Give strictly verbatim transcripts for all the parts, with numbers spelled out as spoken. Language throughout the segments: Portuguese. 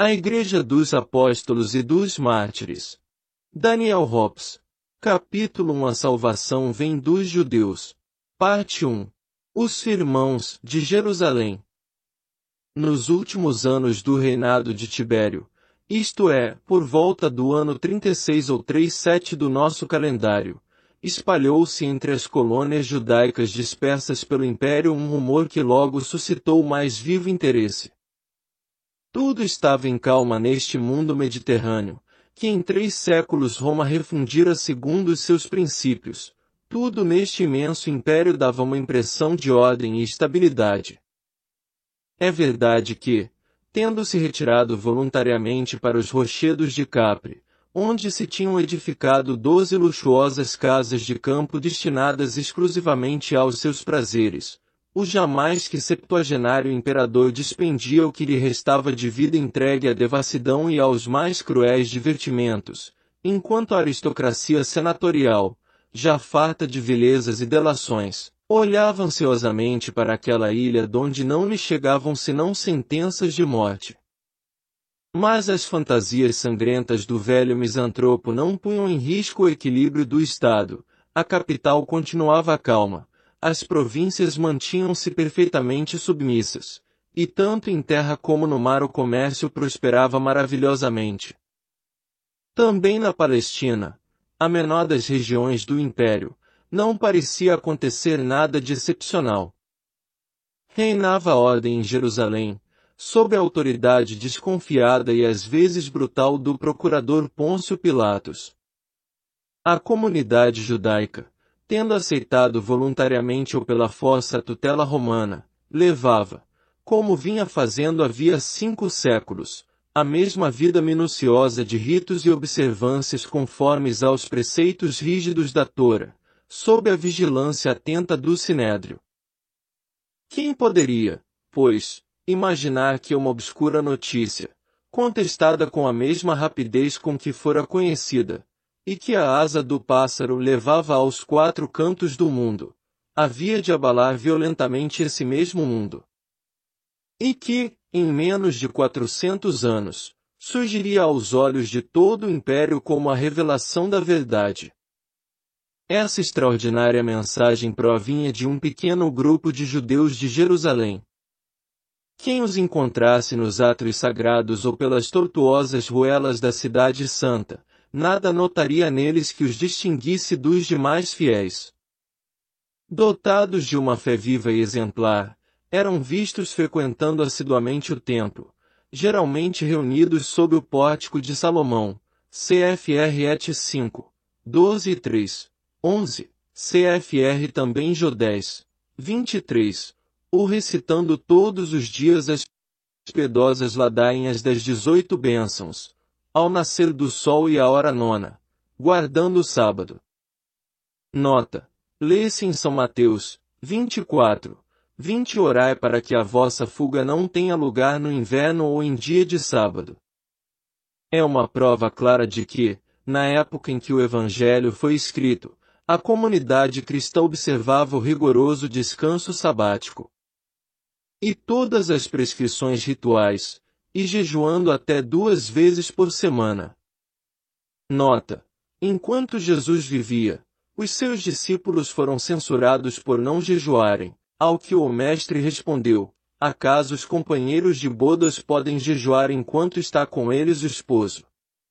A Igreja dos Apóstolos e dos Mártires. Daniel Hobbes. Capítulo um A salvação vem dos judeus. Parte um. Os irmãos de Jerusalém. Nos últimos anos do reinado de Tibério, isto é, por volta do ano trinta e seis ou trinta e sete do nosso calendário, espalhou-se entre as colônias judaicas dispersas pelo império um rumor que logo suscitou mais vivo interesse. Tudo estava em calma neste mundo mediterrâneo, que em três séculos Roma refundira segundo os seus princípios. Tudo neste imenso império dava uma impressão de ordem e estabilidade. É verdade que, tendo-se retirado voluntariamente para os rochedos de Capri, onde se tinham edificado doze luxuosas casas de campo destinadas exclusivamente aos seus prazeres, o jamais que septuagenário imperador dispendia o que lhe restava de vida entregue à devassidão e aos mais cruéis divertimentos, enquanto a aristocracia senatorial, já farta de vilezas e delações, olhava ansiosamente para aquela ilha donde não lhe chegavam senão sentenças de morte. Mas as fantasias sangrentas do velho misantropo não punham em risco o equilíbrio do Estado, a capital continuava calma, as províncias mantinham-se perfeitamente submissas, e tanto em terra como no mar o comércio prosperava maravilhosamente. Também na Palestina, a menor das regiões do Império, não parecia acontecer nada de excepcional. Reinava a ordem em Jerusalém, sob a autoridade desconfiada e às vezes brutal do procurador Pôncio Pilatos. A comunidade judaica, tendo aceitado voluntariamente ou pela força a tutela romana, levava, como vinha fazendo havia cinco séculos, a mesma vida minuciosa de ritos e observâncias conformes aos preceitos rígidos da Tora, sob a vigilância atenta do Sinédrio. Quem poderia, pois, imaginar que uma obscura notícia, contestada com a mesma rapidez com que fora conhecida, e que a asa do pássaro levava aos quatro cantos do mundo, havia de abalar violentamente esse mesmo mundo. E que, em menos de quatrocentos anos, surgiria aos olhos de todo o império como a revelação da verdade. Essa extraordinária mensagem provinha de um pequeno grupo de judeus de Jerusalém. Quem os encontrasse nos átrios sagrados ou pelas tortuosas ruelas da cidade santa, nada notaria neles que os distinguisse dos demais fiéis. Dotados de uma fé viva e exemplar, eram vistos frequentando assiduamente o templo, geralmente reunidos sob o pórtico de Salomão, C F R et cinco, doze e três, onze, C F R também Jó dez, vinte e três, ou recitando todos os dias as piedosas ladainhas das dezoito bênçãos, ao nascer do sol e à hora nona, guardando o sábado. Nota: lê-se em São Mateus, vinte e quatro, vinte Orai para que a vossa fuga não tenha lugar no inverno ou em dia de sábado. É uma prova clara de que, na época em que o Evangelho foi escrito, a comunidade cristã observava o rigoroso descanso sabático. E todas as prescrições rituais, e jejuando até duas vezes por semana. Nota: enquanto Jesus vivia, os seus discípulos foram censurados por não jejuarem, ao que o mestre respondeu: acaso os companheiros de bodas podem jejuar enquanto está com eles o esposo?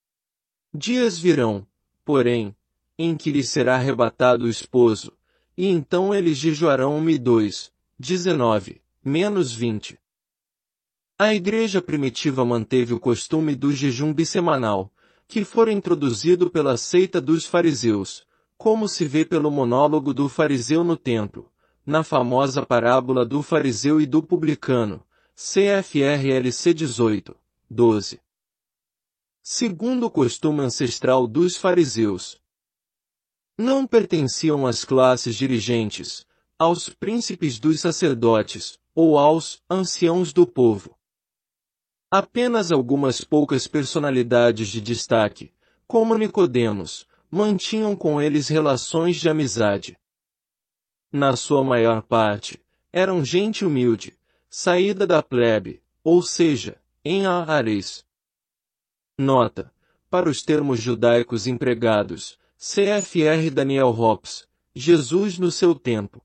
Dias virão, porém, em que lhe será arrebatado o esposo, e então eles jejuarão. dois, dezenove, menos vinte. A igreja primitiva manteve o costume do jejum bissemanal, que fora introduzido pela seita dos fariseus, como se vê pelo monólogo do fariseu no templo, na famosa parábola do fariseu e do publicano, C F R L C dezoito, doze. Segundo o costume ancestral dos fariseus, não pertenciam às classes dirigentes, aos príncipes dos sacerdotes, ou aos anciãos do povo. Apenas algumas poucas personalidades de destaque, como Nicodemos, mantinham com eles relações de amizade. Na sua maior parte, eram gente humilde, saída da plebe, ou seja, em ares, Nota: para os termos judaicos empregados, C F R Daniel Hobbes, Jesus no seu tempo.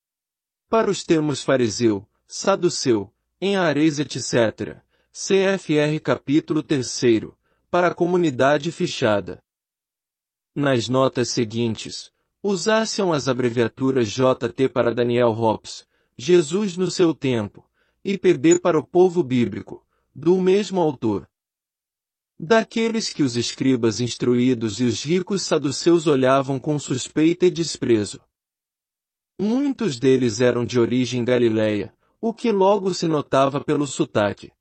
Para os termos fariseu, saduceu, em Ares etcétera, C F R capítulo terceiro, para a comunidade fichada. Nas notas seguintes, usassem as abreviaturas J T para Daniel Hobbes, Jesus no seu tempo, e P B para o povo bíblico, do mesmo autor. Daqueles que os escribas instruídos e os ricos saduceus olhavam com suspeita e desprezo. Muitos deles eram de origem galileia, o que logo se notava pelo sotaque.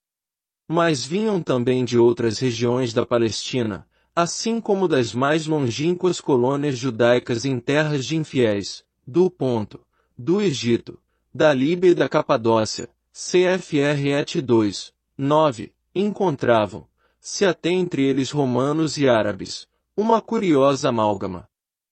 Mas vinham também de outras regiões da Palestina, assim como das mais longínquas colônias judaicas em terras de infiéis, do Ponto, do Egito, da Líbia e da Capadócia, C F R et dois, nove, encontravam, se até entre eles romanos e árabes, uma curiosa amálgama.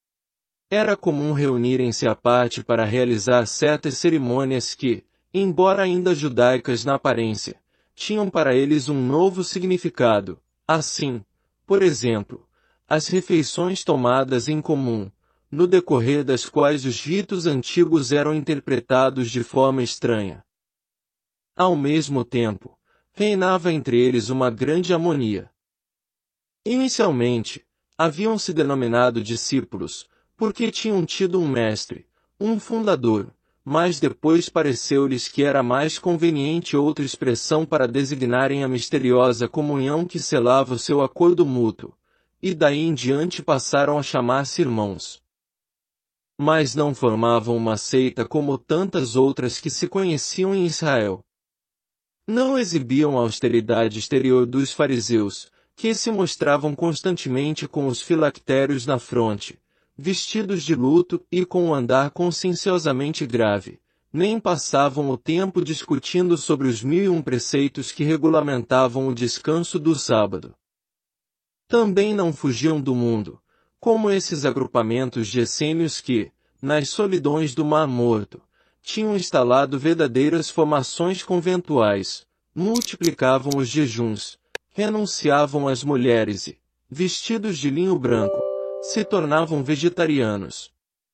Era comum reunirem-se à parte para realizar certas cerimônias que, embora ainda judaicas na aparência, tinham para eles um novo significado. Assim, por exemplo, as refeições tomadas em comum, no decorrer das quais os ritos antigos eram interpretados de forma estranha. Ao mesmo tempo, reinava entre eles uma grande harmonia. Inicialmente, haviam se denominado discípulos, porque tinham tido um mestre, um fundador, mas depois pareceu-lhes que era mais conveniente outra expressão para designarem a misteriosa comunhão que selava o seu acordo mútuo, e daí em diante passaram a chamar-se irmãos. Mas não formavam uma seita como tantas outras que se conheciam em Israel. Não exibiam a austeridade exterior dos fariseus, que se mostravam constantemente com os filactérios na fronte, vestidos de luto e com um andar conscienciosamente grave, nem passavam o tempo discutindo sobre os mil e um preceitos que regulamentavam o descanso do sábado. Também não fugiam do mundo, como esses agrupamentos de essênios que, nas solidões do Mar Morto, tinham instalado verdadeiras formações conventuais, multiplicavam os jejuns, renunciavam às mulheres e, vestidos de linho branco, se tornavam vegetarianos.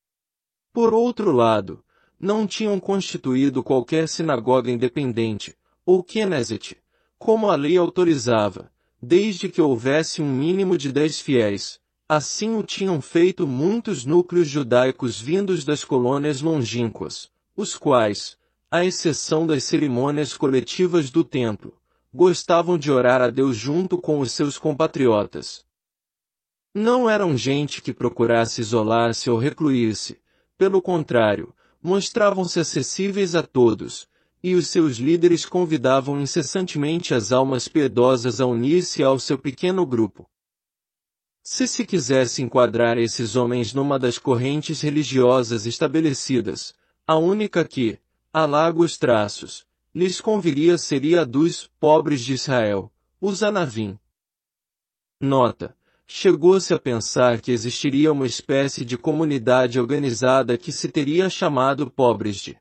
Por outro lado, não tinham constituído qualquer sinagoga independente, ou Knesset, como a lei autorizava, desde que houvesse um mínimo de dez fiéis. Assim o tinham feito muitos núcleos judaicos vindos das colônias longínquas, os quais, à exceção das cerimônias coletivas do templo, gostavam de orar a Deus junto com os seus compatriotas. Não eram gente que procurasse isolar-se ou recluir-se, pelo contrário, mostravam-se acessíveis a todos, e os seus líderes convidavam incessantemente as almas piedosas a unir-se ao seu pequeno grupo. Se se quisesse enquadrar esses homens numa das correntes religiosas estabelecidas, a única que, a largos traços, lhes conviria seria a dos pobres de Israel, os Anavim. Nota: chegou-se a pensar que existiria uma espécie de comunidade organizada que se teria chamado pobres de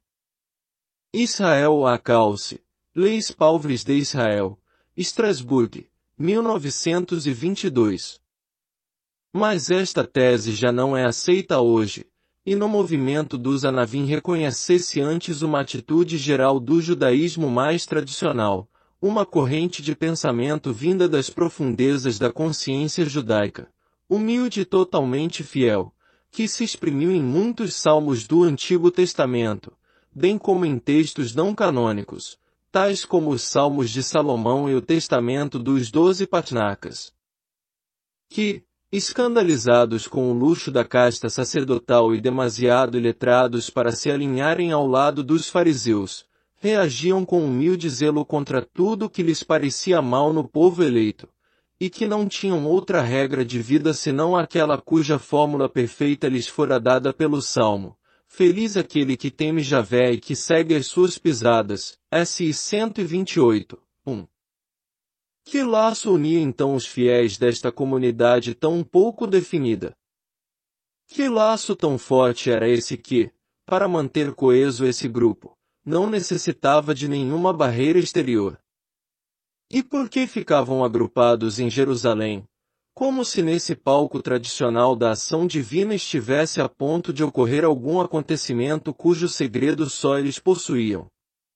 Israel a Calce, Leis Pauvres de Israel, Strasbourg, mil novecentos e vinte e dois. Mas esta tese já não é aceita hoje, e no movimento dos Anavim reconhecesse antes uma atitude geral do judaísmo mais tradicional, uma corrente de pensamento vinda das profundezas da consciência judaica, humilde e totalmente fiel, que se exprimiu em muitos salmos do Antigo Testamento, bem como em textos não canônicos, tais como os Salmos de Salomão e o Testamento dos Doze Patnakas. Que, escandalizados com o luxo da casta sacerdotal e demasiado iletrados para se alinharem ao lado dos fariseus, reagiam com humilde zelo contra tudo que lhes parecia mal no povo eleito, e que não tinham outra regra de vida senão aquela cuja fórmula perfeita lhes fora dada pelo Salmo: feliz aquele que teme Javé e que segue as suas pisadas, S I cento e vinte e oito, um. Que laço unia então os fiéis desta comunidade tão pouco definida? Que laço tão forte era esse que, para manter coeso esse grupo, não necessitava de nenhuma barreira exterior? E por que ficavam agrupados em Jerusalém? Como se nesse palco tradicional da ação divina estivesse a ponto de ocorrer algum acontecimento cujo segredo só eles possuíam.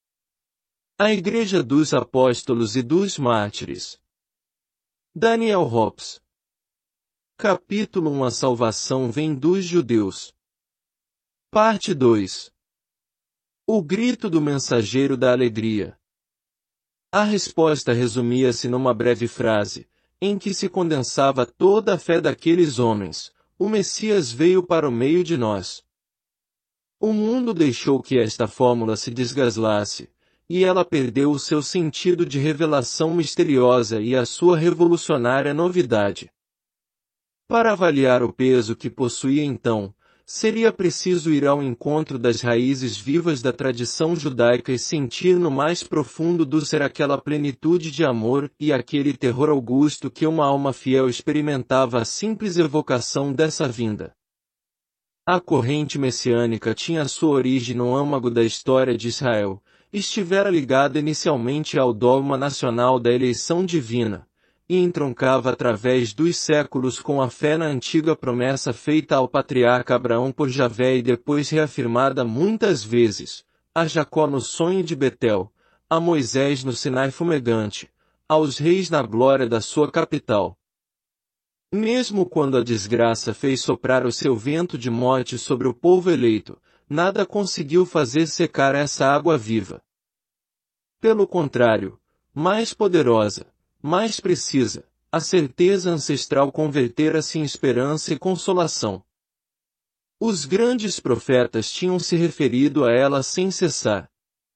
A Igreja dos Apóstolos e dos Mártires. Daniel Hobbes. Capítulo um A salvação vem dos judeus. Parte dois. O grito do mensageiro da alegria. A resposta resumia-se numa breve frase, em que se condensava toda a fé daqueles homens: o Messias veio para o meio de nós. O mundo deixou que esta fórmula se desgaslasse, e ela perdeu o seu sentido de revelação misteriosa e a sua revolucionária novidade. Para avaliar o peso que possuía então, seria preciso ir ao encontro das raízes vivas da tradição judaica e sentir no mais profundo do ser aquela plenitude de amor e aquele terror augusto que uma alma fiel experimentava à simples evocação dessa vinda. A corrente messiânica tinha sua origem no âmago da história de Israel, estivera ligada inicialmente ao dogma nacional da eleição divina, e entroncava através dos séculos com a fé na antiga promessa feita ao patriarca Abraão por Javé e depois reafirmada muitas vezes, a Jacó no sonho de Betel, a Moisés no Sinai fumegante, aos reis na glória da sua capital. Mesmo quando a desgraça fez soprar o seu vento de morte sobre o povo eleito, nada conseguiu fazer secar essa água viva. Pelo contrário, mais poderosa, mais precisa, a certeza ancestral convertera-se em esperança e consolação. Os grandes profetas tinham se referido a ela sem cessar.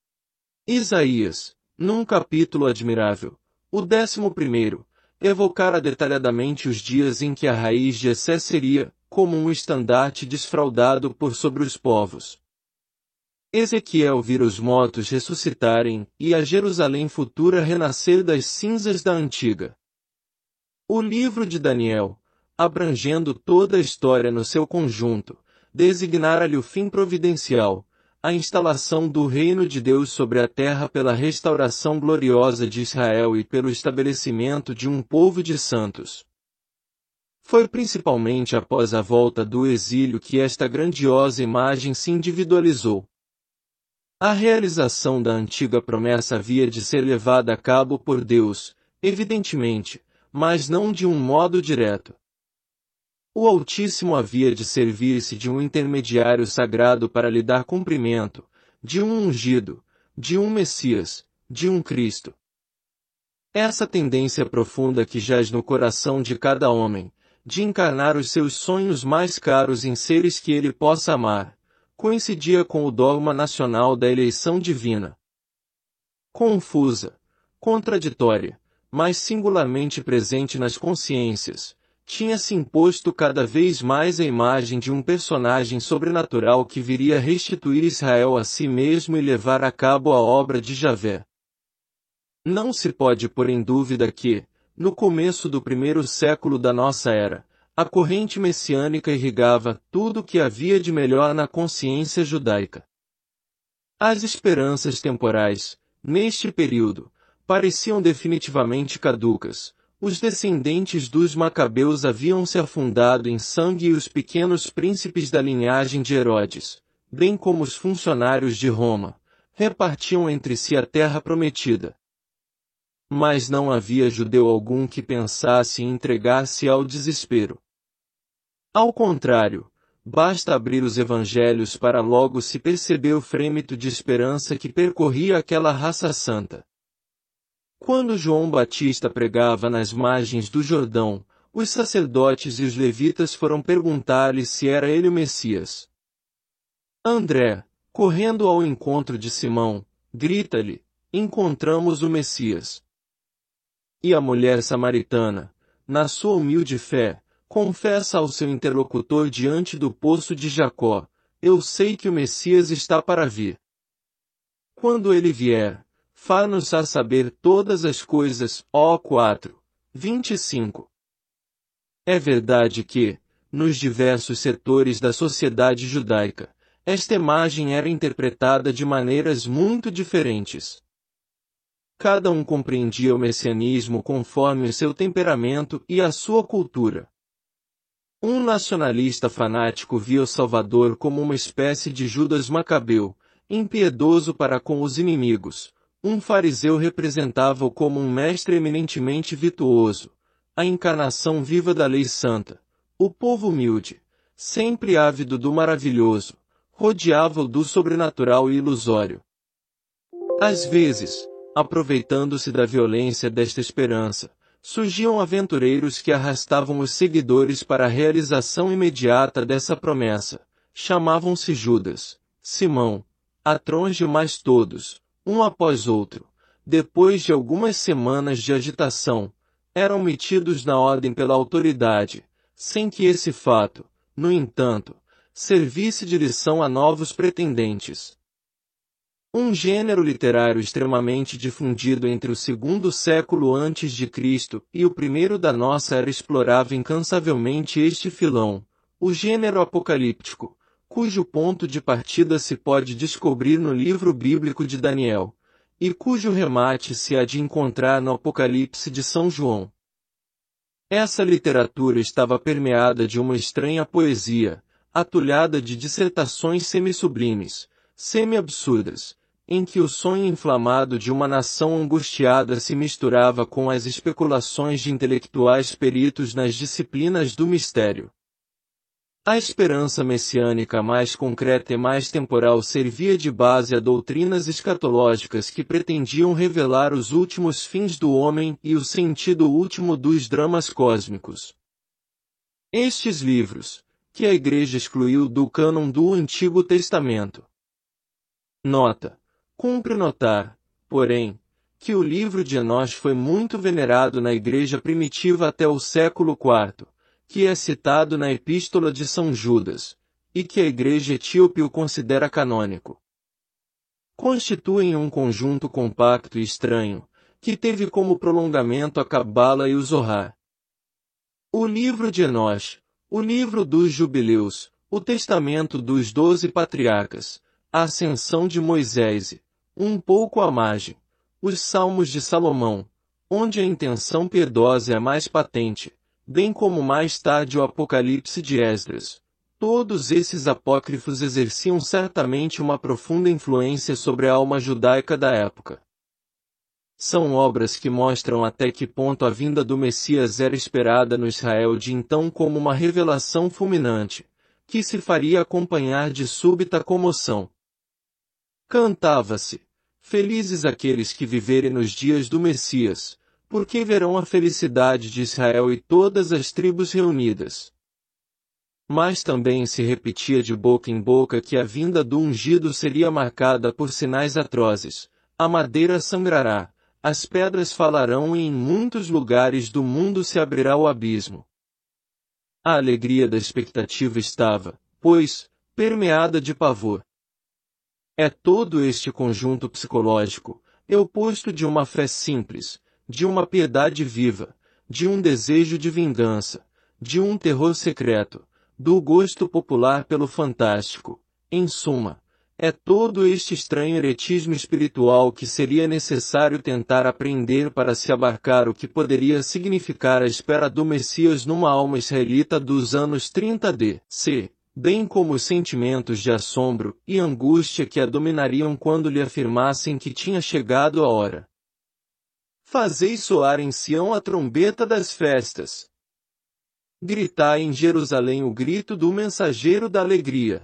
Isaías, num capítulo admirável, o décimo primeiro, evocara detalhadamente os dias em que a raiz de Jessé seria, como um estandarte desfraldado por sobre os povos. Ezequiel vira os mortos ressuscitarem, e a Jerusalém futura renascer das cinzas da antiga. O livro de Daniel, abrangendo toda a história no seu conjunto, designara-lhe o fim providencial, a instalação do reino de Deus sobre a terra pela restauração gloriosa de Israel e pelo estabelecimento de um povo de santos. Foi principalmente após a volta do exílio que esta grandiosa imagem se individualizou. A realização da antiga promessa havia de ser levada a cabo por Deus, evidentemente, mas não de um modo direto. O Altíssimo havia de servir-se de um intermediário sagrado para lhe dar cumprimento, de um ungido, de um Messias, de um Cristo. Essa tendência profunda que jaz no coração de cada homem, de encarnar os seus sonhos mais caros em seres que ele possa amar, coincidia com o dogma nacional da eleição divina. Confusa, contraditória, mas singularmente presente nas consciências, tinha-se imposto cada vez mais a imagem de um personagem sobrenatural que viria restituir Israel a si mesmo e levar a cabo a obra de Javé. Não se pode pôr em dúvida que, no começo do primeiro século da nossa era, a corrente messiânica irrigava tudo o que havia de melhor na consciência judaica. As esperanças temporais, neste período, pareciam definitivamente caducas. Os descendentes dos Macabeus haviam se afundado em sangue e os pequenos príncipes da linhagem de Herodes, bem como os funcionários de Roma, repartiam entre si a terra prometida. Mas não havia judeu algum que pensasse em entregar-se ao desespero. Ao contrário, basta abrir os evangelhos para logo se perceber o frêmito de esperança que percorria aquela raça santa. Quando João Batista pregava nas margens do Jordão, os sacerdotes e os levitas foram perguntar-lhe se era ele o Messias. André, correndo ao encontro de Simão, grita-lhe: encontramos o Messias. E a mulher samaritana, na sua humilde fé, confessa ao seu interlocutor diante do poço de Jacó: eu sei que o Messias está para vir. Quando ele vier, far-nos a saber todas as coisas. Ó quatro, vinte e cinco. É verdade que, nos diversos setores da sociedade judaica, esta imagem era interpretada de maneiras muito diferentes. Cada um compreendia o messianismo conforme o seu temperamento e a sua cultura. Um nacionalista fanático via o Salvador como uma espécie de Judas Macabeu, impiedoso para com os inimigos. Um fariseu representava-o como um mestre eminentemente virtuoso, a encarnação viva da lei santa. O povo humilde, sempre ávido do maravilhoso, rodeava-o do sobrenatural e ilusório. Às vezes, aproveitando-se da violência desta esperança, surgiam aventureiros que arrastavam os seguidores para a realização imediata dessa promessa. Chamavam-se Judas, Simão, Atronge mais todos, um após outro, depois de algumas semanas de agitação, eram metidos na ordem pela autoridade, sem que esse fato, no entanto, servisse de lição a novos pretendentes. Um gênero literário extremamente difundido entre o segundo século antes de Cristo e o primeiro da nossa era explorava incansavelmente este filão, o gênero apocalíptico, cujo ponto de partida se pode descobrir no livro bíblico de Daniel, e cujo remate se há de encontrar no Apocalipse de São João. Essa literatura estava permeada de uma estranha poesia, atulhada de dissertações semi-sublimes, semi-absurdas, em que o sonho inflamado de uma nação angustiada se misturava com as especulações de intelectuais peritos nas disciplinas do mistério. A esperança messiânica mais concreta e mais temporal servia de base a doutrinas escatológicas que pretendiam revelar os últimos fins do homem e o sentido último dos dramas cósmicos. Estes livros, que a Igreja excluiu do cânon do Antigo Testamento. Nota: cumpre notar, porém, que o livro de Enós foi muito venerado na Igreja primitiva até o século quarto, que é citado na Epístola de São Judas, e que a Igreja etíope o considera canônico. Constituem um conjunto compacto e estranho, que teve como prolongamento a Cabala e o Zohar. O livro de Enós, o livro dos Jubileus, o testamento dos doze patriarcas, a ascensão de Moisés e, um pouco à margem, os Salmos de Salomão, onde a intenção piedosa é mais patente, bem como mais tarde o Apocalipse de Esdras. Todos esses apócrifos exerciam certamente uma profunda influência sobre a alma judaica da época. São obras que mostram até que ponto a vinda do Messias era esperada no Israel de então como uma revelação fulminante, que se faria acompanhar de súbita comoção. Cantava-se: felizes aqueles que viverem nos dias do Messias, porque verão a felicidade de Israel e todas as tribos reunidas. Mas também se repetia de boca em boca que a vinda do ungido seria marcada por sinais atrozes: a madeira sangrará, as pedras falarão e em muitos lugares do mundo se abrirá o abismo. A alegria da expectativa estava, pois, permeada de pavor. É todo este conjunto psicológico, é oposto de uma fé simples, de uma piedade viva, de um desejo de vingança, de um terror secreto, do gosto popular pelo fantástico. Em suma, é todo este estranho heretismo espiritual que seria necessário tentar apreender para se abarcar o que poderia significar a espera do Messias numa alma israelita dos anos trinta D C, bem como os sentimentos de assombro e angústia que a dominariam quando lhe afirmassem que tinha chegado a hora. Fazei soar em Sião a trombeta das festas. Gritai em Jerusalém o grito do mensageiro da alegria.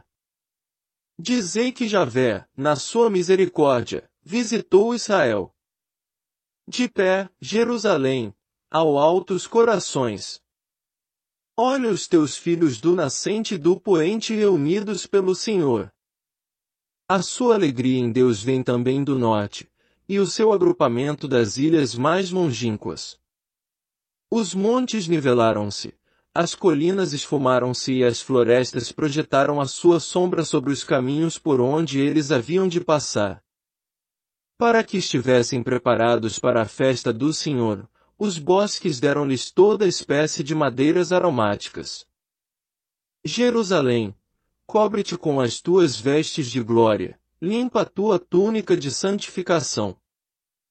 Dizei que Javé, na sua misericórdia, visitou Israel. De pé, Jerusalém, ao alto os corações. Olha os teus filhos do nascente e do poente reunidos pelo Senhor. A sua alegria em Deus vem também do norte, e o seu agrupamento das ilhas mais longínquas. Os montes nivelaram-se, as colinas esfumaram-se e as florestas projetaram a sua sombra sobre os caminhos por onde eles haviam de passar. Para que estivessem preparados para a festa do Senhor, os bosques deram-lhes toda espécie de madeiras aromáticas. Jerusalém, cobre-te com as tuas vestes de glória, limpa a tua túnica de santificação.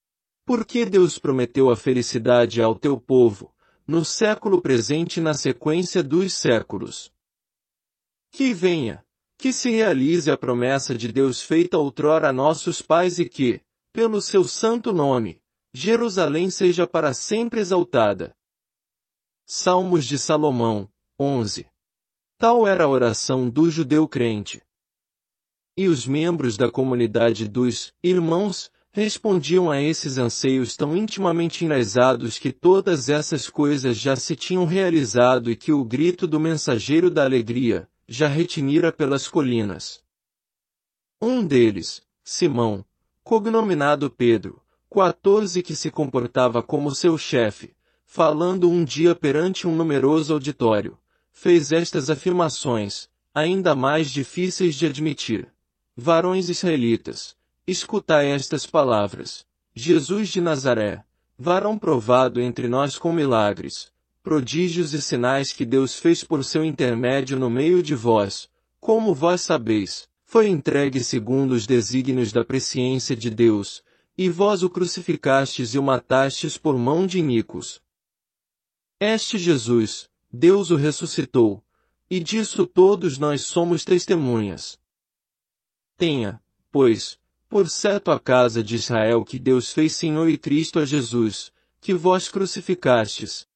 Porque Deus prometeu a felicidade ao teu povo, no século presente e na sequência dos séculos. Que venha, que se realize a promessa de Deus feita outrora a nossos pais e que, pelo seu santo nome, Jerusalém seja para sempre exaltada. Salmos de Salomão, onze. Tal era a oração do judeu crente. E os membros da comunidade dos irmãos respondiam a esses anseios tão intimamente enraizados que todas essas coisas já se tinham realizado e que o grito do mensageiro da alegria já retinira pelas colinas. Um deles, Simão, cognominado Pedro, quatorze, que se comportava como seu chefe, falando um dia perante um numeroso auditório, fez estas afirmações, ainda mais difíceis de admitir. Varões israelitas, escutai estas palavras. Jesus de Nazaré, varão provado entre nós com milagres, prodígios e sinais que Deus fez por seu intermédio no meio de vós, como vós sabeis, foi entregue segundo os desígnios da presciência de Deus, e vós o crucificastes e o matastes por mão de iníquos. Este Jesus, Deus o ressuscitou, e disso todos nós somos testemunhas. Tenha, pois, por certo a casa de Israel que Deus fez Senhor e Cristo a Jesus, que vós crucificastes,